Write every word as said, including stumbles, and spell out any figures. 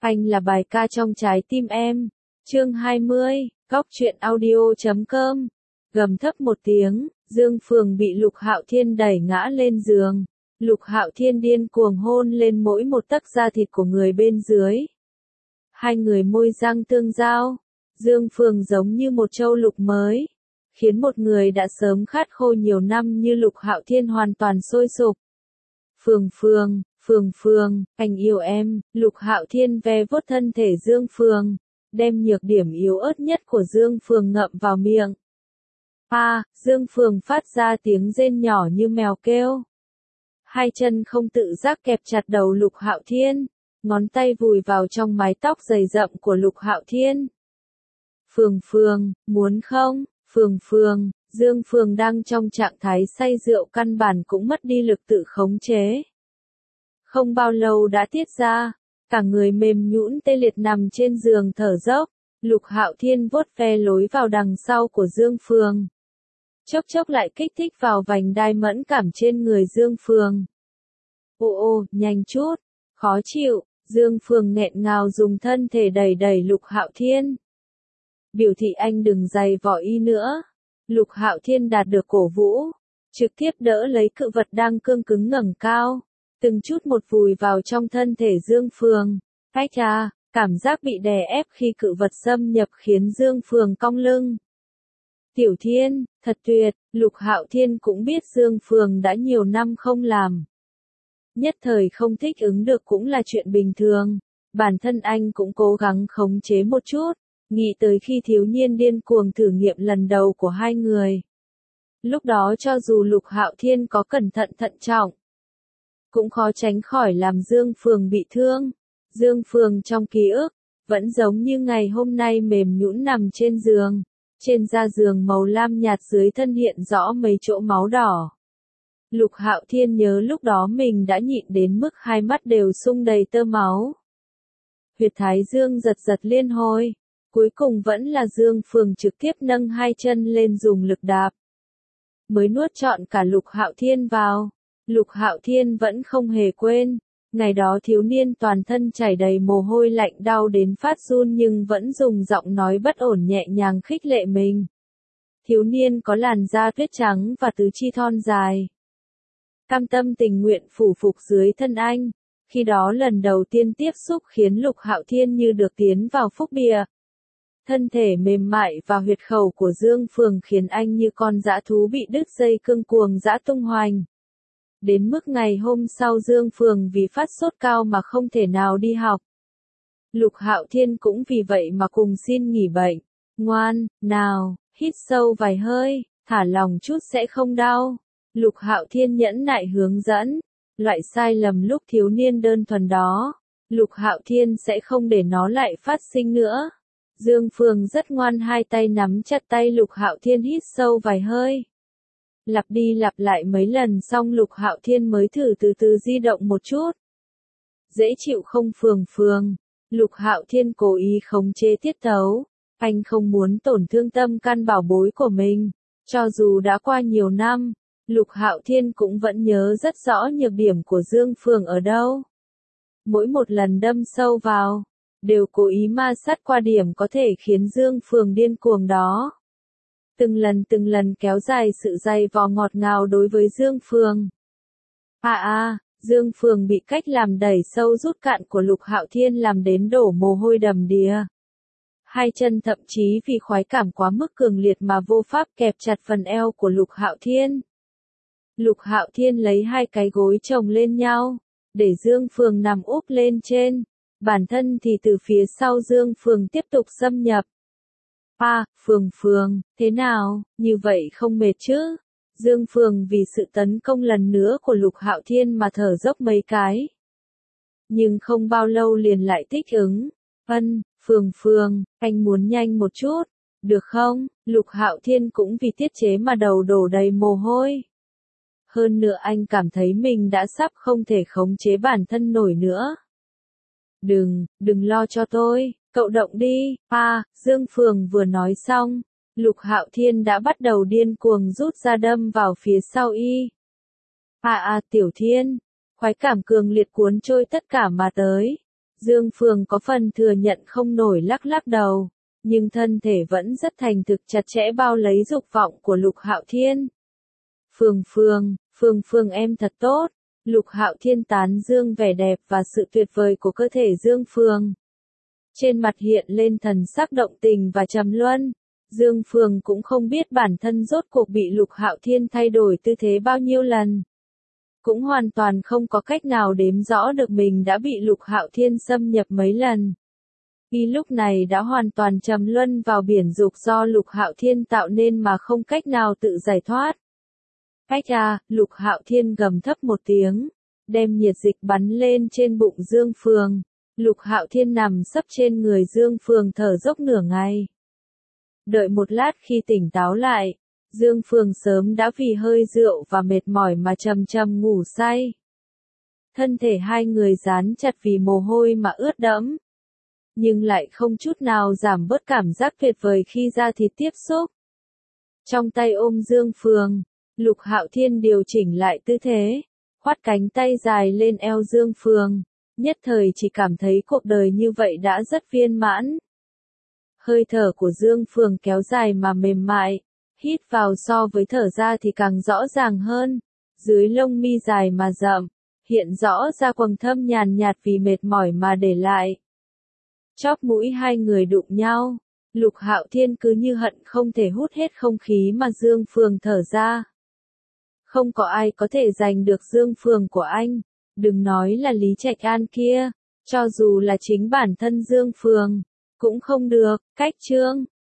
Anh là bài ca trong trái tim em. Chương hai mươi, Góc truyện audio chấm com. Gầm thấp một tiếng, Dương Phường bị Lục Hạo Thiên đẩy ngã lên giường. Lục Hạo Thiên điên cuồng hôn lên mỗi một tấc da thịt của người bên dưới. Hai người môi răng tương giao. Dương Phường giống như một châu lục mới, khiến một người đã sớm khát khô nhiều năm như Lục Hạo Thiên hoàn toàn sôi sục. Phường Phường, Phường Phường, anh yêu em. Lục Hạo Thiên ve vuốt thân thể Dương Phường, đem nhược điểm yếu ớt nhất của Dương Phường ngậm vào miệng. A, à, Dương Phường phát ra tiếng rên nhỏ như mèo kêu. Hai chân không tự giác kẹp chặt đầu Lục Hạo Thiên, ngón tay vùi vào trong mái tóc dày rậm của Lục Hạo Thiên. Phường Phường, muốn không? Phường Phường, Dương Phường đang trong trạng thái say rượu căn bản cũng mất đi lực tự khống chế. Không bao lâu đã tiết ra, cả người mềm nhũn tê liệt nằm trên giường thở dốc. Lục Hạo Thiên vuốt ve lối vào đằng sau của Dương Phường, chốc chốc lại kích thích vào vành đai mẫn cảm trên người Dương Phường. Ô ô, nhanh chút, khó chịu. Dương Phường nghẹn ngào dùng thân thể đẩy đẩy Lục Hạo Thiên. Biểu thị anh đừng giày vò y nữa. Lục Hạo Thiên đạt được cổ vũ, trực tiếp đỡ lấy cự vật đang cương cứng ngẩng cao, từng chút một vùi vào trong thân thể Dương Phường. Ách à, cảm giác bị đè ép khi cự vật xâm nhập khiến Dương Phường cong lưng. Tiểu Thiên, thật tuyệt. Lục Hạo Thiên cũng biết Dương Phường đã nhiều năm không làm, nhất thời không thích ứng được cũng là chuyện bình thường. Bản thân anh cũng cố gắng khống chế một chút, nghĩ tới khi thiếu niên điên cuồng thử nghiệm lần đầu của hai người. Lúc đó cho dù Lục Hạo Thiên có cẩn thận thận trọng, cũng khó tránh khỏi làm Dương Phường bị thương. Dương Phường trong ký ức, vẫn giống như ngày hôm nay mềm nhũn nằm trên giường. Trên da giường màu lam nhạt dưới thân hiện rõ mấy chỗ máu đỏ. Lục Hạo Thiên nhớ lúc đó mình đã nhịn đến mức hai mắt đều sung đầy tơ máu. Huyệt thái dương giật giật liên hồi. Cuối cùng vẫn là Dương Phường trực tiếp nâng hai chân lên dùng lực đạp, mới nuốt trọn cả Lục Hạo Thiên vào. Lục Hạo Thiên vẫn không hề quên, ngày đó thiếu niên toàn thân chảy đầy mồ hôi lạnh đau đến phát run nhưng vẫn dùng giọng nói bất ổn nhẹ nhàng khích lệ mình. Thiếu niên có làn da tuyết trắng và tứ chi thon dài, cam tâm tình nguyện phủ phục dưới thân anh. Khi đó lần đầu tiên tiếp xúc khiến Lục Hạo Thiên như được tiến vào phúc địa. Thân thể mềm mại và huyệt khẩu của Dương Phường khiến anh như con dã thú bị đứt dây cương cuồng dã tung hoành. Đến mức ngày hôm sau Dương Phường vì phát sốt cao mà không thể nào đi học. Lục Hạo Thiên cũng vì vậy mà cùng xin nghỉ bệnh. Ngoan, nào, hít sâu vài hơi, thả lòng chút sẽ không đau. Lục Hạo Thiên nhẫn nại hướng dẫn. Loại sai lầm lúc thiếu niên đơn thuần đó, Lục Hạo Thiên sẽ không để nó lại phát sinh nữa. Dương Phường rất ngoan, hai tay nắm chặt tay Lục Hạo Thiên hít sâu vài hơi. Lặp đi lặp lại mấy lần xong Lục Hạo Thiên mới thử từ từ di động một chút. Dễ chịu không Phường Phường? Lục Hạo Thiên cố ý khống chế tiết tấu. Anh không muốn tổn thương tâm can bảo bối của mình. Cho dù đã qua nhiều năm, Lục Hạo Thiên cũng vẫn nhớ rất rõ nhược điểm của Dương Phường ở đâu. Mỗi một lần đâm sâu vào, đều cố ý ma sát qua điểm có thể khiến Dương Phường điên cuồng đó. Từng lần từng lần kéo dài sự dày vò ngọt ngào đối với Dương Phường. À à, Dương Phường bị cách làm đẩy sâu rút cạn của Lục Hạo Thiên làm đến đổ mồ hôi đầm đìa. Hai chân thậm chí vì khoái cảm quá mức cường liệt mà vô pháp kẹp chặt phần eo của Lục Hạo Thiên. Lục Hạo Thiên lấy hai cái gối chồng lên nhau, để Dương Phường nằm úp lên trên. Bản thân thì từ phía sau Dương Phường tiếp tục xâm nhập. À, Phường Phường, thế nào, như vậy không mệt chứ? Dương Phường vì sự tấn công lần nữa của Lục Hạo Thiên mà thở dốc mấy cái. Nhưng không bao lâu liền lại thích ứng. Ân, Phường Phường, anh muốn nhanh một chút, được không? Lục Hạo Thiên cũng vì tiết chế mà đầu đổ đầy mồ hôi. Hơn nữa anh cảm thấy mình đã sắp không thể khống chế bản thân nổi nữa. Đừng, đừng lo cho tôi, cậu động đi. À, Dương Phường vừa nói xong, Lục Hạo Thiên đã bắt đầu điên cuồng rút ra đâm vào phía sau y. À à Tiểu Thiên, khoái cảm cường liệt cuốn trôi tất cả mà tới. Dương Phường có phần thừa nhận không nổi lắc lắc đầu, nhưng thân thể vẫn rất thành thực chặt chẽ bao lấy dục vọng của Lục Hạo Thiên. Phường Phường, Phường Phường em thật tốt. Lục Hạo Thiên tán dương vẻ đẹp và sự tuyệt vời của cơ thể Dương Phường. Trên mặt hiện lên thần sắc động tình và trầm luân. Dương Phường cũng không biết bản thân rốt cuộc bị Lục Hạo Thiên thay đổi tư thế bao nhiêu lần. Cũng hoàn toàn không có cách nào đếm rõ được mình đã bị Lục Hạo Thiên xâm nhập mấy lần. Y lúc này đã hoàn toàn trầm luân vào biển dục do Lục Hạo Thiên tạo nên mà không cách nào tự giải thoát. Ách à, Lục Hạo Thiên gầm thấp một tiếng, đem nhiệt dịch bắn lên trên bụng Dương Phường. Lục Hạo Thiên nằm sấp trên người Dương Phường thở dốc nửa ngày. Đợi một lát khi tỉnh táo lại, Dương Phường sớm đã vì hơi rượu và mệt mỏi mà trầm trầm ngủ say. Thân thể hai người dán chặt vì mồ hôi mà ướt đẫm, nhưng lại không chút nào giảm bớt cảm giác tuyệt vời khi da thịt tiếp xúc. Trong tay ôm Dương Phường, Lục Hạo Thiên điều chỉnh lại tư thế, khoát cánh tay dài lên eo Dương Phường, nhất thời chỉ cảm thấy cuộc đời như vậy đã rất viên mãn. Hơi thở của Dương Phường kéo dài mà mềm mại, hít vào so với thở ra thì càng rõ ràng hơn, dưới lông mi dài mà rậm, hiện rõ ra quầng thâm nhàn nhạt vì mệt mỏi mà để lại. Chóp mũi hai người đụng nhau, Lục Hạo Thiên cứ như hận không thể hút hết không khí mà Dương Phường thở ra. Không có ai có thể giành được Dương Phường của anh, đừng nói là Lý Trạch An kia, cho dù là chính bản thân Dương Phường, cũng không được. Cách chương